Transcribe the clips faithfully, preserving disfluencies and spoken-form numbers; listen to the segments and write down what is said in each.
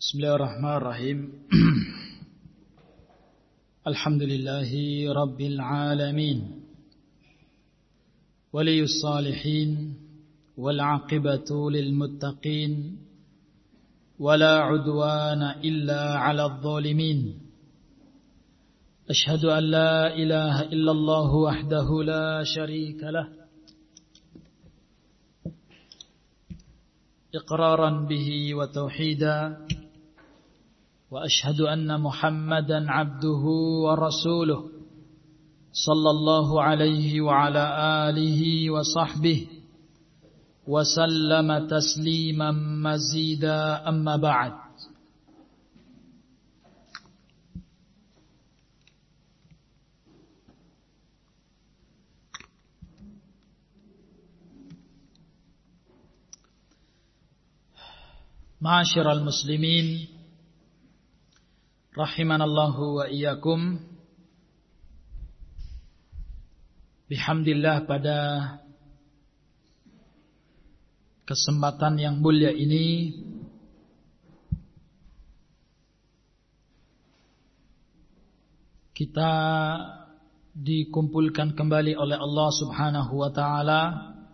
Bismillahirrahmanirrahim. Alhamdulillahi Rabbil Alamin, Waliyus Salihin, Wal aqibatu lil muttaqin, Wala udwana illa ala adh-dhalimin. Ashhadu an la ilaha illallah wahdahu la sharika lah, iqraran bihi wa tauhida. وأشهد أن محمدا عبده ورسوله صلى الله عليه وعلى آله وصحبه وسلم تسليما مزيدا أما بعد. Ma'asyiral muslimin rahimanallahu wa iyyakum. Bihamdillah, pada kesempatan yang mulia ini kita dikumpulkan kembali oleh Allah Subhanahu wa taala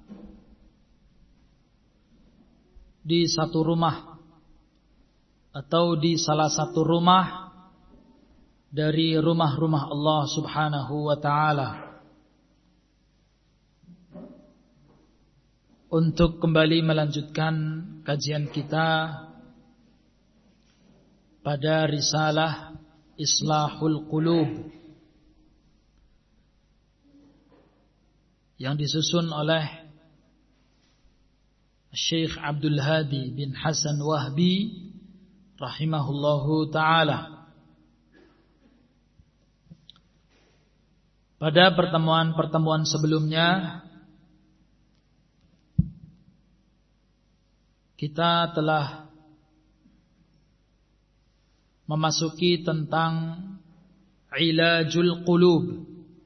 di satu rumah atau di salah satu rumah dari rumah-rumah Allah Subhanahu wa taala untuk kembali melanjutkan kajian kita pada risalah Islahul Qulub yang disusun oleh Syekh Abdul Hadi bin Hasan Wahbi rahimahullahu ta'ala. Pada pertemuan-pertemuan sebelumnya kita telah memasuki tentang ilajul qulub,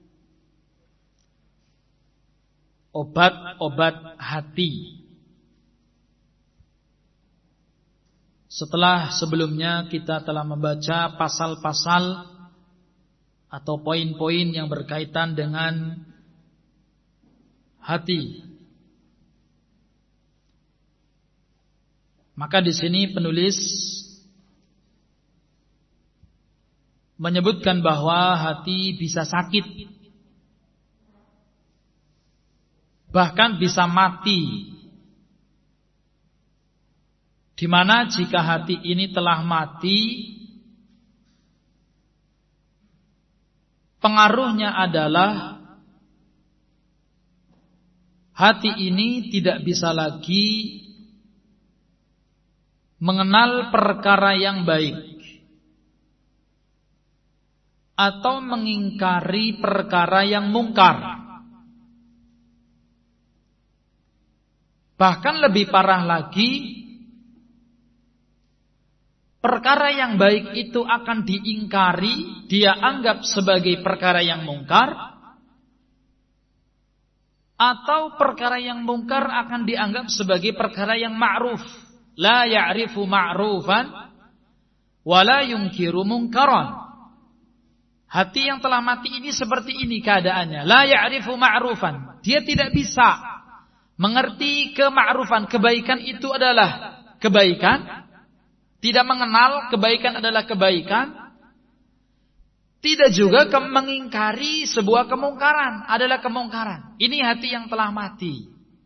obat-obat hati. Setelah sebelumnya kita telah membaca pasal-pasal atau poin-poin yang berkaitan dengan hati, maka di sini penulis menyebutkan bahwa hati bisa sakit, bahkan bisa mati. Di mana jika hati ini telah mati, pengaruhnya adalah hati ini tidak bisa lagi mengenal perkara yang baik atau mengingkari perkara yang mungkar. Bahkan lebih parah lagi, perkara yang baik itu akan diingkari, dia anggap sebagai perkara yang mungkar, atau perkara yang mungkar akan dianggap sebagai perkara yang ma'ruf. La ya'rifu ma'rufan wa la yunkiru mungkaran. Hati yang telah mati ini seperti ini keadaannya. La ya'rifu ma'rufan, dia tidak bisa mengerti kema'rufan, kebaikan itu adalah kebaikan. Tidak mengenal kebaikan adalah kebaikan. Tidak juga ke- mengingkari sebuah kemungkaran adalah kemungkaran. Ini hati yang telah mati.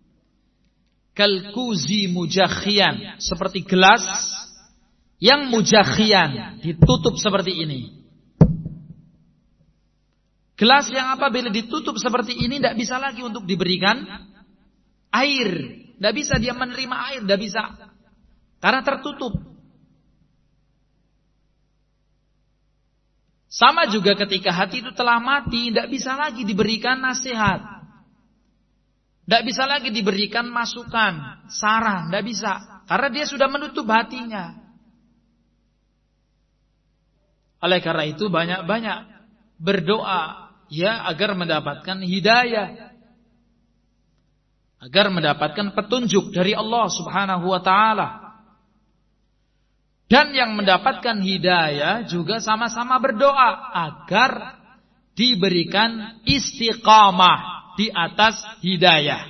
Kalkuzi mujakhian, seperti gelas yang mujakhian, ditutup seperti ini. Gelas yang apabila ditutup seperti ini tidak bisa lagi untuk diberikan air. Tidak bisa dia menerima air, tidak bisa. Karena tertutup. Sama juga ketika hati itu telah mati, tidak bisa lagi diberikan nasihat, tidak bisa lagi diberikan masukan, saran, tidak bisa, karena dia sudah menutup hatinya. Oleh karena itu banyak-banyak berdoa ya agar mendapatkan hidayah, agar mendapatkan petunjuk dari Allah Subhanahu wa taala. Dan yang mendapatkan hidayah juga sama-sama berdoa agar diberikan istiqamah di atas hidayah.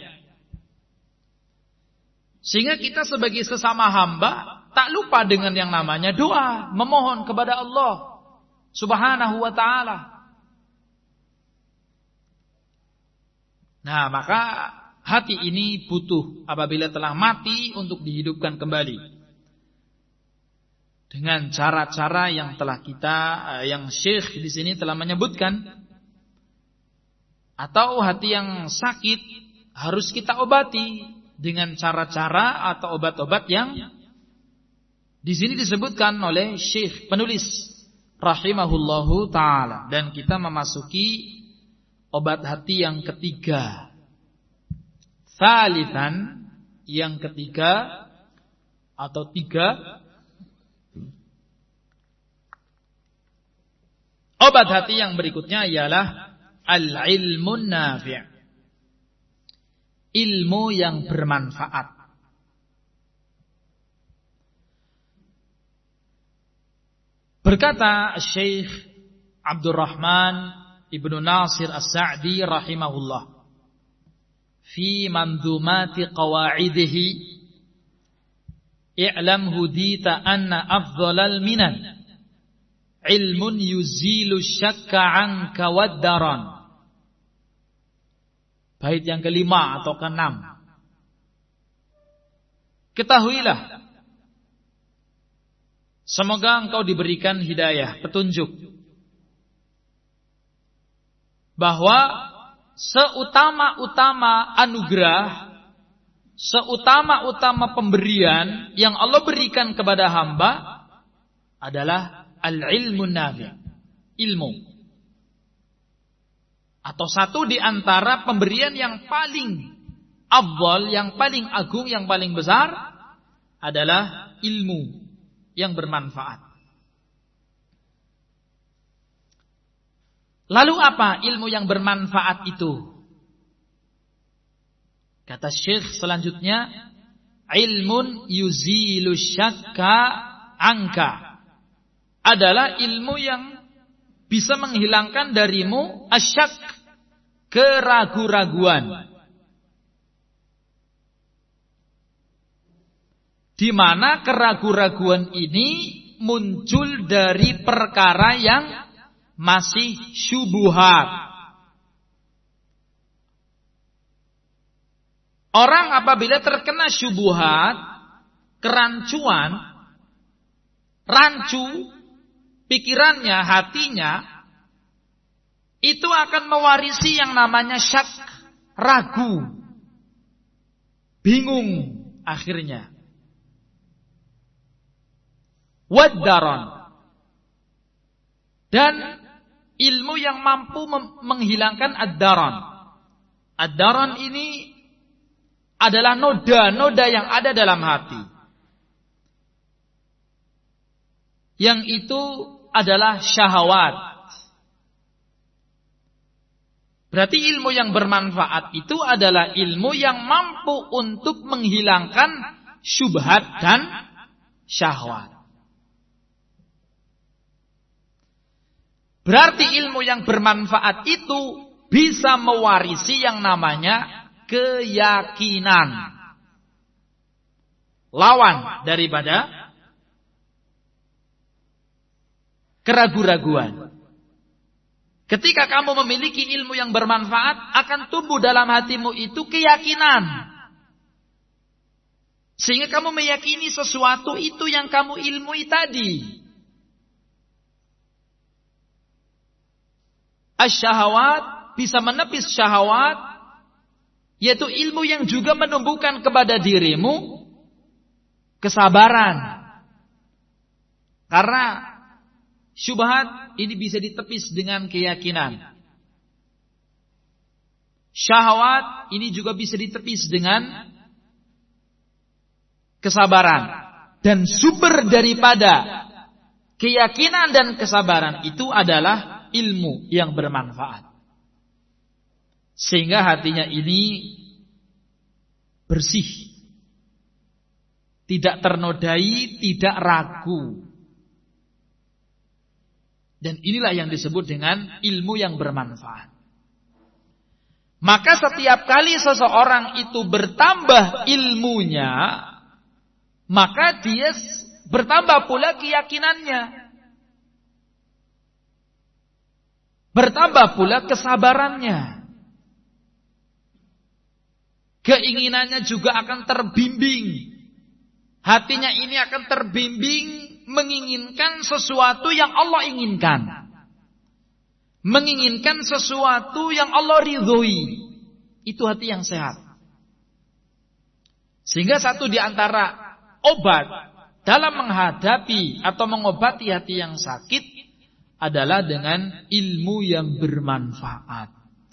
Sehingga kita sebagai sesama hamba tak lupa dengan yang namanya doa, memohon kepada Allah Subhanahu wa ta'ala. Nah, maka hati ini butuh apabila telah mati untuk dihidupkan kembali. Dengan cara-cara yang telah kita, yang Syekh di sini telah menyebutkan. Atau hati yang sakit harus kita obati dengan cara-cara atau obat-obat yang di sini disebutkan oleh Syekh penulis rahimahullahu ta'ala. Dan kita memasuki obat hati yang ketiga. Tsalitsan, yang ketiga atau tiga. Obat hati yang berikutnya ialah al-ilmun nafi'. Ilmu yang bermanfaat. Berkata Syekh Abdurrahman Ibnu Nasir As-Sa'di rahimahullah fi manzumati qawaidihi, i'lam hudita anna afdhalal minan ilmun yuzilu syakka anka waddaran. Bait yang kelima atau keenam. Ketahuilah, semoga engkau diberikan hidayah, petunjuk, bahwa seutama-utama anugerah, seutama-utama pemberian yang Allah berikan kepada hamba adalah al-ilmun nafi', ilmu. Atau satu di antara pemberian yang paling afdal, yang paling agung, yang paling besar adalah ilmu yang bermanfaat. Lalu apa ilmu yang bermanfaat itu? Kata Syekh selanjutnya, ilmun yuzilu syakka anka, adalah ilmu yang bisa menghilangkan darimu asyak, keragu-raguan. Di mana keragu-raguan ini muncul dari perkara yang masih syubhat. Orang apabila terkena syubhat, kerancuan, rancu pikirannya, hatinya, itu akan mewarisi yang namanya syak, ragu, bingung akhirnya. Waddaran, dan ilmu yang mampu menghilangkan ad-daran. Ad-daran ini adalah noda-noda yang ada dalam hati, yang itu adalah syahwat. Berarti ilmu yang bermanfaat itu adalah ilmu yang mampu untuk menghilangkan syubhat dan syahwat. Berarti ilmu yang bermanfaat itu bisa mewarisi yang namanya keyakinan. Lawan daripada keragu-raguan. Ketika kamu memiliki ilmu yang bermanfaat, akan tumbuh dalam hatimu itu keyakinan. Sehingga kamu meyakini sesuatu itu yang kamu ilmui tadi. Asyahawat, bisa menepis syahwat, yaitu ilmu yang juga menumbuhkan kepada dirimu kesabaran. Karena syubhat ini bisa ditepis dengan keyakinan. Syahwat ini juga bisa ditepis dengan kesabaran. Dan sumber daripada keyakinan dan kesabaran itu adalah ilmu yang bermanfaat. Sehingga hatinya ini bersih. tidak ternodai, tidak ragu. Dan inilah yang disebut dengan ilmu yang bermanfaat. Maka setiap kali seseorang itu bertambah ilmunya, maka dia bertambah pula keyakinannya. Bertambah pula kesabarannya. Keinginannya juga akan terbimbing. Hatinya ini akan terbimbing menginginkan sesuatu yang Allah inginkan. Menginginkan sesuatu yang Allah ridhoi. Itu hati yang sehat. Sehingga satu di antara obat dalam menghadapi atau mengobati hati yang sakit adalah dengan ilmu yang bermanfaat.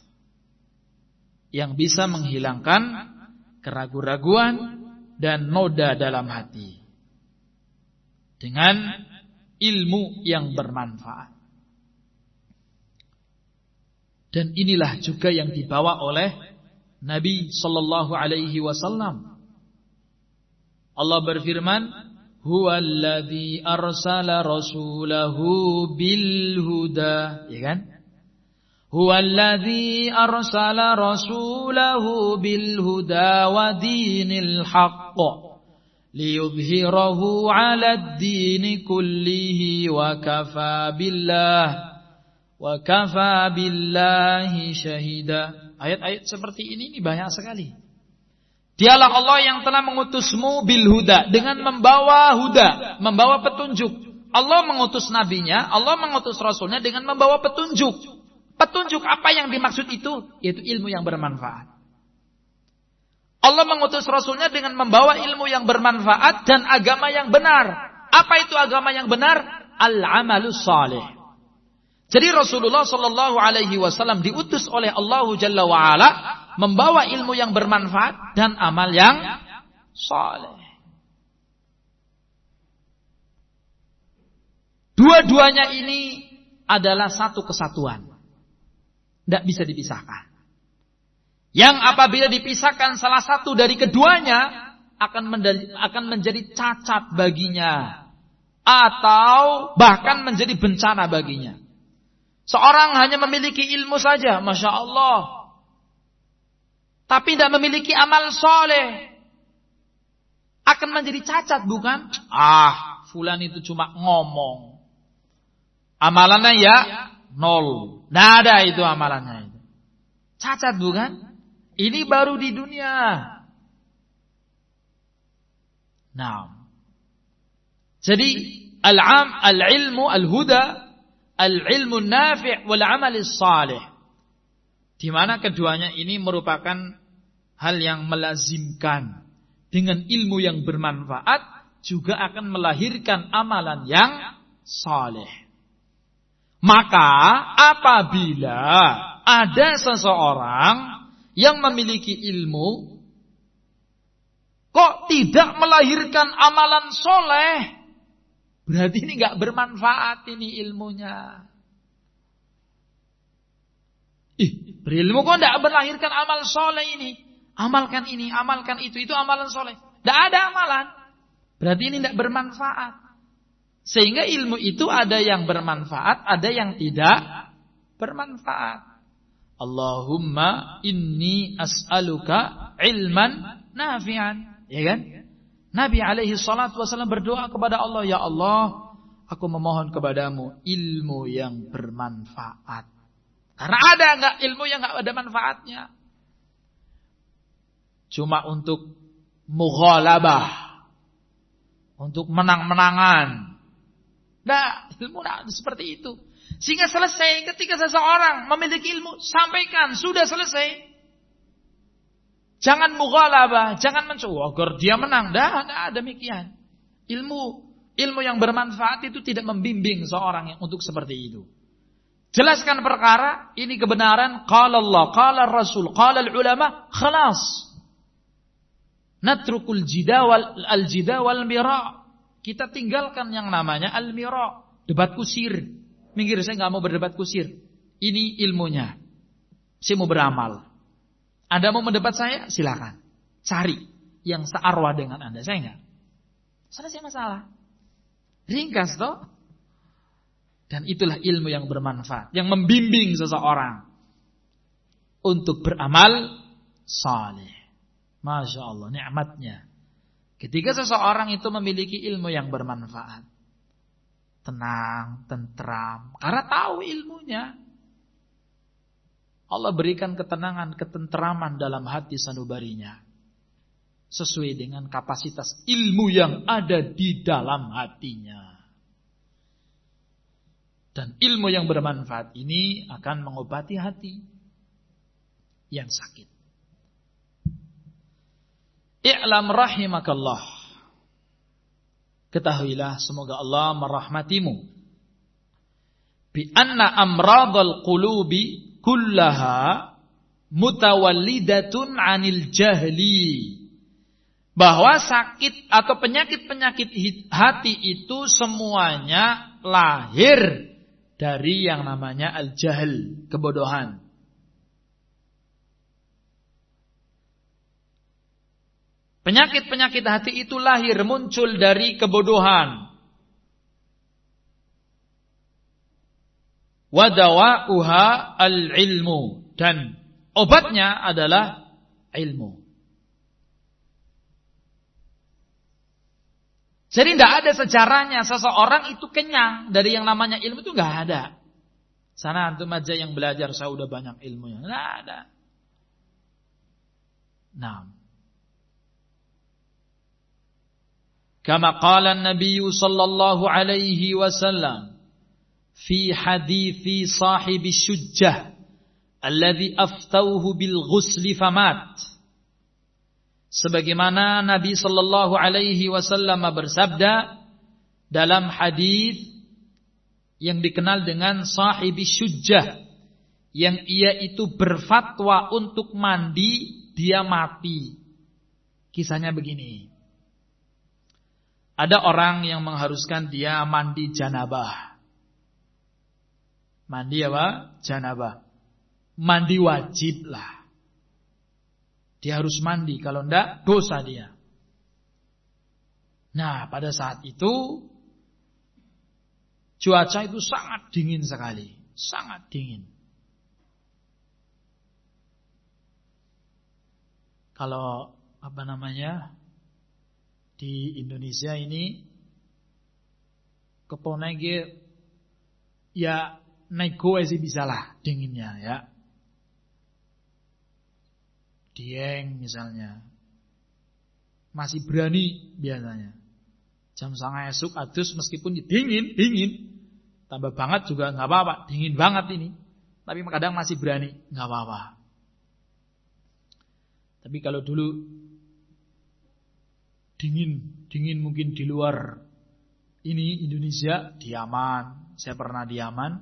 Yang bisa menghilangkan keraguan-raguan dan noda dalam hati. Dengan ilmu yang bermanfaat. Dan inilah juga yang dibawa oleh Nabi sallallahu alaihi wasallam. Allah berfirman, "Huwallazi arsala rasulahu bil huda." Ya kan? Huwallazi arsala rasulahu bil huda wa dinil haqq liyudhhirahu 'alad dini kullihi wa kafa billah wa kafa billahi syahida. Ayat-ayat seperti ini, ini banyak sekali. Dialah Allah yang telah mengutusmu bil huda, dengan membawa huda, membawa petunjuk. Allah mengutus nabinya, Allah mengutus rasulnya dengan membawa petunjuk. Petunjuk apa yang dimaksud itu? Yaitu ilmu yang bermanfaat. Allah mengutus rasulnya dengan membawa ilmu yang bermanfaat dan agama yang benar. Apa itu agama yang benar? Al-amalus salih. Jadi Rasulullah sallallahu alaihi wasallam diutus oleh Allah Jalla wa Ala membawa ilmu yang bermanfaat dan amal yang saleh. Dua-duanya ini adalah satu kesatuan. Tidak bisa dipisahkan. Yang apabila dipisahkan salah satu dari keduanya akan menjadi, akan menjadi cacat baginya. Atau bahkan menjadi bencana baginya. Seorang hanya memiliki ilmu saja, Masya Allah. Tapi tidak memiliki amal soleh. Akan menjadi cacat, bukan? Ah, fulan itu cuma ngomong. Amalannya ya nol. Tidak ada itu amalannya itu. Cacat, bukan? Ini baru di dunia. Nah. Jadi al-am, al-ilmu, al-huda, al-ilmu nafi' wal-amal salih. Di mana keduanya ini merupakan hal yang melazimkan. Dengan ilmu yang bermanfaat juga akan melahirkan amalan yang saleh. Maka apabila ada seseorang yang memiliki ilmu kok tidak melahirkan amalan soleh, berarti ini gak bermanfaat ini ilmunya. Ih, berilmu kok tidak melahirkan amal soleh ini. Amalkan ini, amalkan itu, itu amalan soleh. Tidak ada amalan. Berarti ini tidak bermanfaat. Sehingga ilmu itu ada yang bermanfaat, ada yang tidak bermanfaat. Allahumma inni as'aluka ilman nafi'an. Ya kan? Nabi alaihi salatu wasallam berdoa kepada Allah, ya Allah, aku memohon kepadamu ilmu yang bermanfaat. Karena ada enggak ilmu yang enggak ada manfaatnya? Cuma untuk mughalabah, untuk menang-menangan. Nah, ilmu nah, seperti itu. Sehingga selesai ketika seseorang memiliki ilmu, sampaikan, sudah selesai. Jangan mughalabah, jangan mencoba agar dia menang. Dah, dah demikian. Ilmu, ilmu yang bermanfaat itu tidak membimbing seorang yang untuk seperti itu. Jelaskan perkara, ini kebenaran, qala Allah, qala Rasul, qala ulama, khalas. Natrukul jida wal al-jida wal mira'. Kita tinggalkan yang namanya al-mira', debat kusir. Minggir, saya enggak mau berdebat kusir. Ini ilmunya. Saya mau beramal. Anda mau mendebat saya? Silakan. Cari yang searwah dengan Anda. Saya enggak. selesai masalah. Ringkas toh. Dan itulah ilmu yang bermanfaat, yang membimbing seseorang untuk beramal saleh. Masya Allah, nikmatnya. Ketika seseorang itu memiliki ilmu yang bermanfaat, tenang, tentram, karena tahu ilmunya. Allah berikan ketenangan, ketentraman dalam hati sanubarinya, sesuai dengan kapasitas ilmu yang ada di dalam hatinya. Dan ilmu yang bermanfaat ini akan mengobati hati yang sakit. I'lam rahimakallah. Ketahuilah, semoga Allah merahmatimu. Bi anna amradal qulubi kullaha mutawallidatun 'anil jahli. Bahwa sakit atau penyakit-penyakit hati itu semuanya lahir dari yang namanya al-jahl, kebodohan. Penyakit-penyakit hati itu lahir, muncul dari kebodohan. Wa dawa'uha al-ilmu, dan obatnya adalah ilmu. Jadi tidak ada sejarahnya seseorang itu kenyang dari yang namanya ilmu, itu nggak ada. Sana antum aja yang belajar, saya udah banyak ilmunya, nggak ada. Nah, kama qala an-nabiy sallallahu alaihi wasallam fi hadithi sahibi syujjah alladhi aftauhu bil ghusli famat. Sebagaimana Nabi sallallahu alaihi wasallam bersabda dalam hadis yang dikenal dengan sahibi syujjah, yang ia itu berfatwa untuk mandi, dia mati. Kisahnya begini. Ada orang yang mengharuskan dia mandi janabah. Mandi apa? Janabah. Mandi wajib lah. Dia harus mandi, kalau enggak dosa dia. Nah, pada saat itu cuaca itu sangat dingin sekali, sangat dingin. Kalau apa namanya di Indonesia ini keponege ya naik goe sih bisalah dinginnya ya. Dieng misalnya masih berani biasanya. Jam setengah esuk adus meskipun dingin, dingin. Tambah banget juga nggak apa-apa, dingin banget ini. Tapi kadang masih berani, nggak apa-apa. Tapi kalau dulu dingin, dingin mungkin di luar ini Indonesia, di Yaman. Saya pernah di Yaman.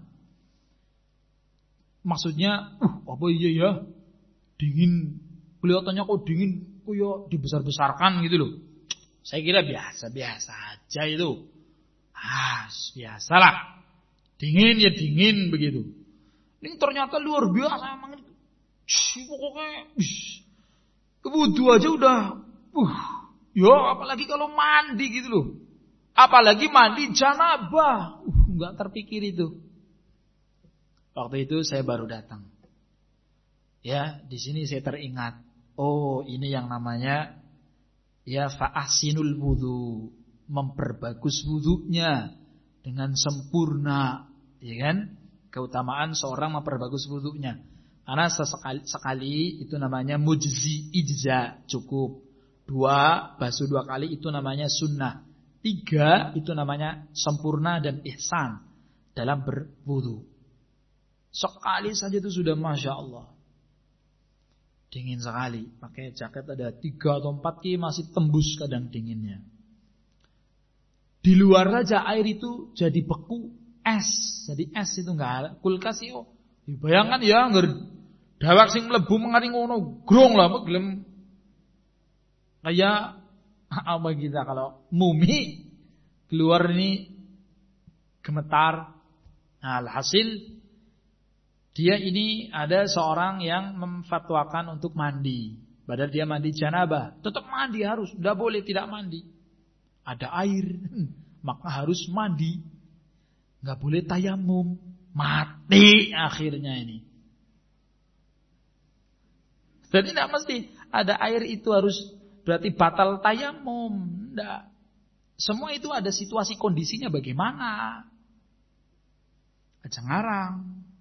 Maksudnya, uh, apa iya ya? Dingin. Kelihatannya kok dingin, kok ya dibesar-besarkan gitu loh. Saya kira biasa-biasa aja itu. Ah, biasalah. Dingin ya dingin begitu. Ini ternyata luar biasa emang ini. Pokoknya kebudu aja udah. Uh, ya apalagi kalau mandi gitu loh. Apalagi mandi janabah. Uh, enggak terpikir itu. Waktu itu saya baru datang. Ya, di sini saya teringat. Oh, ini yang namanya ya fa'asinul wudu, memperbagus wudunya dengan sempurna, ya kan? Keutamaan seorang memperbagus wudunya. Karena sesekali sekali itu namanya mujzi, ijza, cukup. Dua, basuh dua kali itu namanya sunnah. Tiga, itu namanya sempurna dan ihsan dalam berwudu. Sekali saja itu sudah Masya Allah. Dingin sekali, pakai jaket ada tiga atau empat ki masih tembus kadang dinginnya. Di luar saja air itu jadi beku, es, jadi es itu enggak ada. Kulkas itu, bayangkan ya, nggak dawak sing mlebu mengaring ngono, grong lah, gelem kayak apa kita kalau mumi keluar ini gemetar. Nah, alhasil dia ini ada seorang yang memfatwakan untuk mandi. Padahal dia mandi janabah. Tetap mandi harus. Tidak boleh tidak mandi. Ada air, maka harus mandi. Nggak boleh tayamum, mati akhirnya ini. Jadi tidak mesti ada air itu harus berarti batal tayamum. Tidak. Semua itu ada situasi kondisinya bagaimana. Aja ngarang.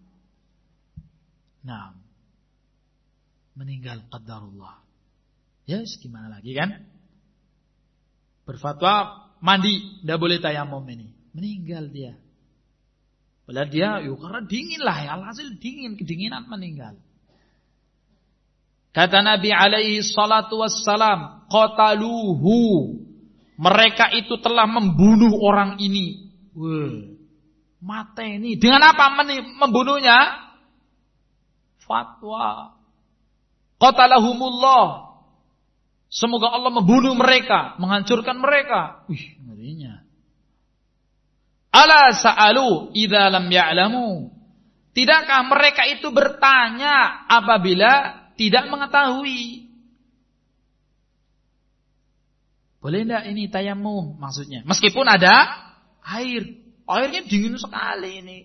Nah, meninggal qadarullah. Ya, gimana lagi kan? Berfatwa mandi, tidak boleh tayamum ini. Meninggal dia. Padahal dia, yuk karena dingin lah, ya, alhasil dingin, kedinginan meninggal. Kata Nabi alaihi salatu wassalam, qataluhu. Mereka itu telah membunuh orang ini. Wah, mata ini. Dengan apa membunuhnya? Fatwa. Qatalahumullah. Semoga Allah membunuh mereka, menghancurkan mereka. Wih, ngerinya. Ala sa'alu idza lam ya'lamu. Tidakkah mereka itu bertanya apabila tidak mengetahui? Boleh enggak ini tayamum maksudnya? Meskipun ada air. Airnya dingin sekali ini.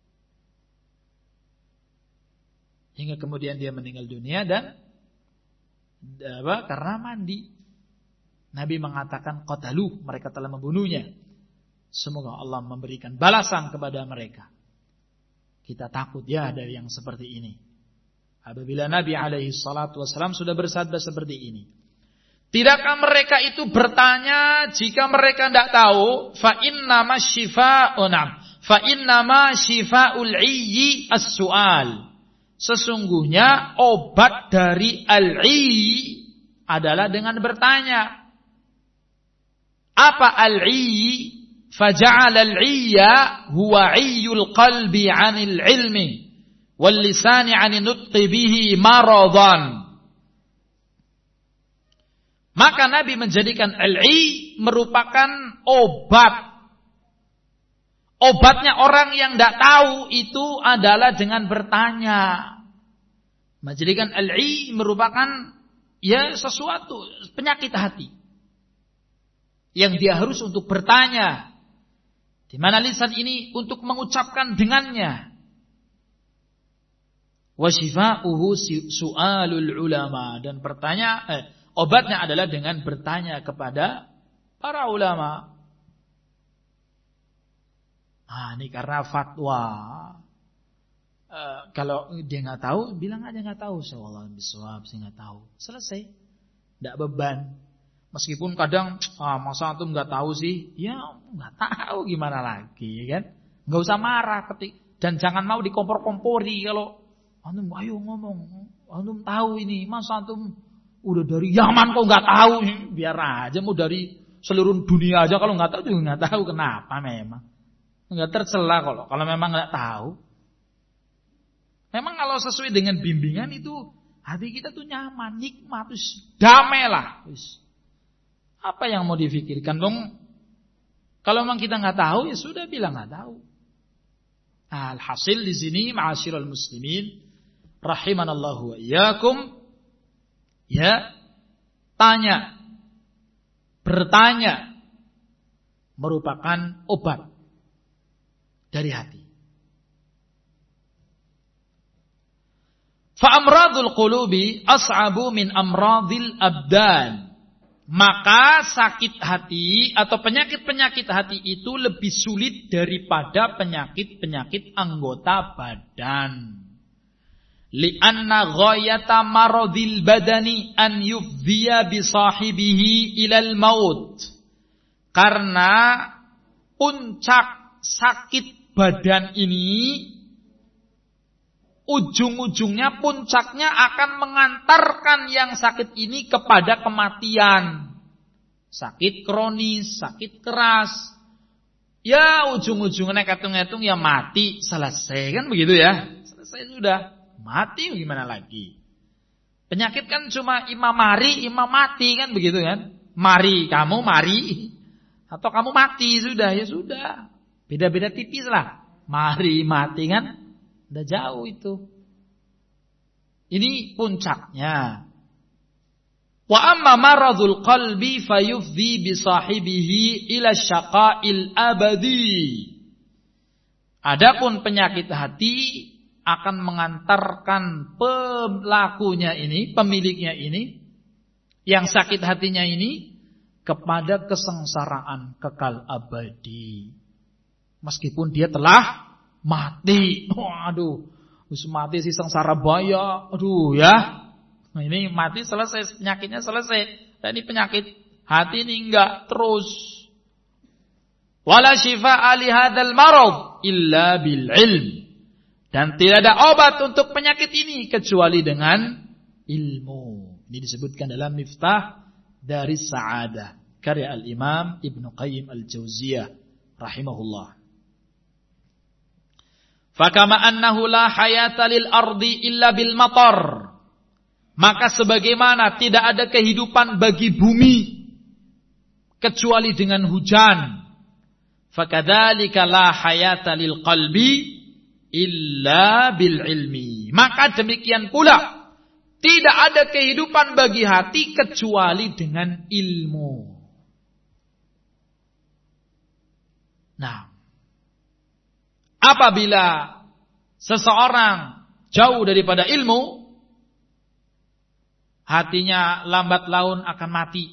Hingga kemudian dia meninggal dunia dan apa? Karena mandi. Nabi mengatakan qatalu, mereka telah membunuhnya. Semoga Allah memberikan balasan kepada mereka. Kita takut ya dari yang seperti ini. Apabila Nabi alaihi salatu wassalam sudah bersabda seperti ini. Tidakkah mereka itu bertanya jika mereka tidak tahu? Fa innama syifa'un. Fa innama syifa'ul 'iyyi as-su'al. Sesungguhnya obat dari al-'iyyi adalah dengan bertanya. Apa al-'iyyi? Faja'al al-'iyya huwa 'iyyul qalbi 'anil 'ilmi wal lisani 'ani nutqi bihi maradan. Maka Nabi menjadikan al-'iyy merupakan obat. Obatnya orang yang tidak tahu itu adalah dengan bertanya. Menjadikan al-'iyy merupakan ya sesuatu penyakit hati yang dia harus untuk bertanya. Di mana lisan ini untuk mengucapkan dengannya. Wa shifa'uhu su'alul ulama, dan bertanya eh, obatnya adalah dengan bertanya kepada para ulama. Ah, ini karena fatwa. Uh, kalau dia nggak tahu, bilang aja nggak tahu. Wallahu bisawab, saya nggak tahu. Selesai, tidak beban. Meskipun kadang, ah, masa antum nggak tahu sih, ya nggak tahu gimana lagi, kan? Nggak usah marah, ketik dan jangan mau dikompor-kompori kalau antum ayo ngomong, antum tahu ini, masa antum udah dari Yaman kok nggak tahu, biar aja mau dari seluruh dunia aja kalau nggak tahu juga nggak tahu kenapa memang. Enggak tercela kalau kalau memang enggak tahu. Memang kalau sesuai dengan bimbingan itu hati kita tuh nyaman, nikmat, terus damai lah. Terus apa yang mau difikirkan dong? Kalau memang kita enggak tahu ya sudah bilang enggak tahu. Alhasil di sini ma'asyiral muslimin rahimanallahu wa iyyakum, ya, tanya, bertanya merupakan obat dari hati. Fa amradul qulubi as'abu min amradil abdan. Maka sakit hati atau penyakit-penyakit hati itu lebih sulit daripada penyakit-penyakit anggota badan. Li'anna ghayata maradil badani an yufdhiya bi sahibihi ilal maut. Karena puncak sakit badan ini ujung-ujungnya, puncaknya akan mengantarkan yang sakit ini kepada kematian. Sakit kronis, sakit keras. Ya ujung-ujungnya ketung-ketung ya mati, selesai kan begitu ya. Selesai sudah, mati gimana lagi. Penyakit kan cuma imam mari, imam mati kan begitu kan. Mari kamu mari atau kamu mati sudah ya sudah. Beda-beda tipis lah. Mari mati kan. Udah jauh itu. Ini puncaknya. Wa amma maradul qalbi fayufdhi bi sahibihi ila syaqa'il abadi. Adapun penyakit hati akan mengantarkan pelakunya ini, pemiliknya ini, yang sakit hatinya ini kepada kesengsaraan kekal abadi. Meskipun dia telah mati. Waduh, wis mati sih sengsara baya. Aduh ya. Nah, ini mati selesai, penyakitnya selesai. Dan ini penyakit hati ini enggak terus. Wala shifaa'a li hadzal marad illa bil ilm. Dan tidak ada obat untuk penyakit ini kecuali dengan ilmu. Ini disebutkan dalam Miftah dari Sa'adah, karya Al-Imam Ibnu Qayyim Al-Jauziyah rahimahullah. Fakama annahu la hayata lil ardi illa bil matar. Maka sebagaimana tidak ada kehidupan bagi bumi kecuali dengan hujan. Fakadzalika la hayata lil qalbi illa bil ilmi. Maka demikian pula tidak ada kehidupan bagi hati kecuali dengan ilmu. Nah, apabila seseorang jauh daripada ilmu, hatinya lambat laun akan mati.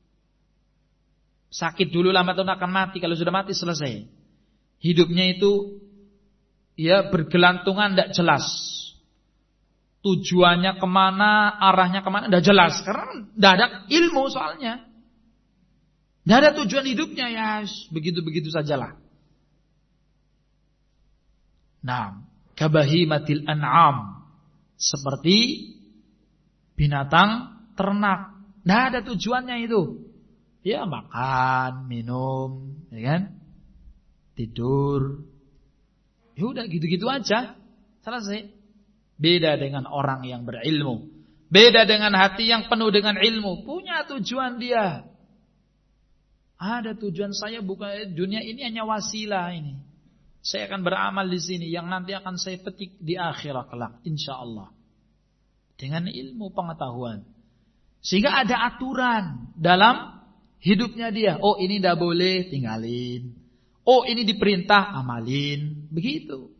Sakit dulu lambat laun akan mati. Kalau sudah mati selesai. Hidupnya itu ya bergelantungan, tidak jelas. Tujuannya kemana, arahnya kemana, tidak jelas. Karena tidak ada ilmu soalnya. Tidak ada tujuan hidupnya, ya begitu-begitu sajalah. Nah, kabahimatil an'am. Seperti binatang ternak. Tidak ada tujuannya itu. Ya makan, minum, ya kan? Tidur. Ya udah gitu-gitu aja. Selesai. Beda dengan orang yang berilmu. Beda dengan hati yang penuh dengan ilmu. Punya tujuan dia. Ada tujuan saya bukan dunia ini, hanya wasilah ini. Saya akan beramal di sini yang nanti akan saya petik di akhirat kelak, insyaallah. Dengan ilmu pengetahuan. Sehingga ada aturan dalam hidupnya dia. Oh ini tidak boleh, tinggalin. Oh ini diperintah, amalin. Begitu.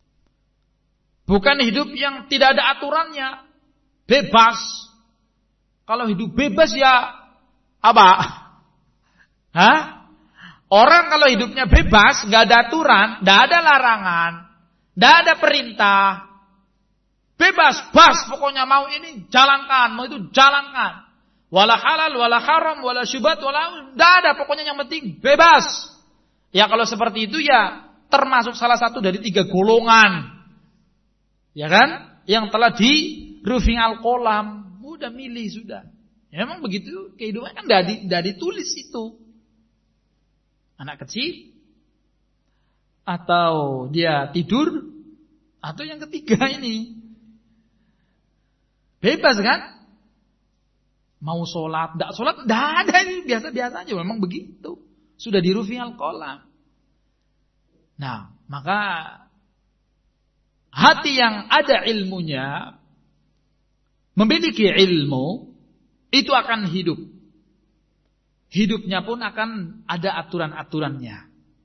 Bukan hidup yang tidak ada aturannya. Bebas. Kalau hidup bebas ya apa? Hah? Orang kalau hidupnya bebas, gak ada aturan, gak ada larangan, gak ada perintah. Bebas, bas, pokoknya mau ini jalankan, mau itu jalankan. Wala halal, wala haram, wala syubhat, wala tidak ada, pokoknya yang penting bebas. Ya kalau seperti itu ya termasuk salah satu dari tiga golongan. Ya kan? Yang telah di Rufing al-Qalam, udah milih sudah. Ya, memang begitu kehidupan kan tidak di, ditulis itu. Anak kecil atau dia tidur atau yang ketiga ini. Bebas kan? Mau sholat, tidak sholat, tidak ada ini biasa-biasa aja. Memang begitu. Sudah di Rufing al-Qalam. Nah, maka hati yang ada ilmunya, memiliki ilmu, itu akan hidup. Hidupnya pun akan ada aturan-aturannya.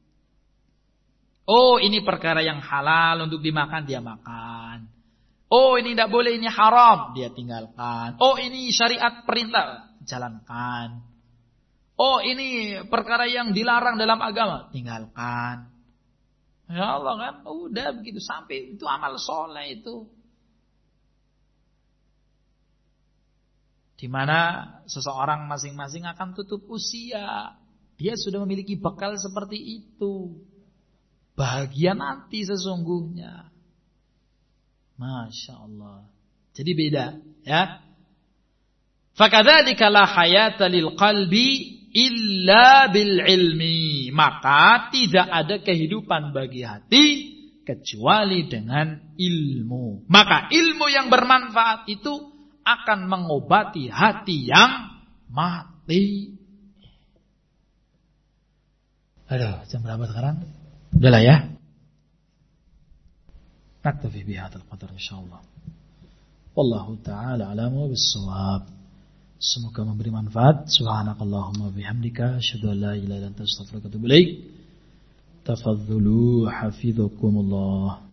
Oh, ini perkara yang halal untuk dimakan, dia makan. Oh ini tidak boleh, ini haram, dia tinggalkan. Oh ini syariat perintah, jalankan. Oh ini perkara yang dilarang dalam agama, tinggalkan. Ya Allah kan, udah begitu sampai itu amal soleh itu. Di mana seseorang masing-masing akan tutup usia. Dia sudah memiliki bekal seperti itu. Bahagia nanti sesungguhnya. Masya Allah. Jadi beda, ya. Fakadzalika la hayata lil qalbi illa bil ilmi. Maka tidak ada kehidupan bagi hati kecuali dengan ilmu. Maka ilmu yang bermanfaat itu akan mengobati hati yang mati. Aduh, jam berapa sekarang? Udahlah ya. نكتفي بهذا القدر إن شاء الله والله تعالى أعلم بالصواب Semoga memberi manfaat. Subhanakallahumma bihamdika asyhadu an la ilaha illa anta astaghfiruka wa atubu ilaik. Tafadhalu hafizakumullah.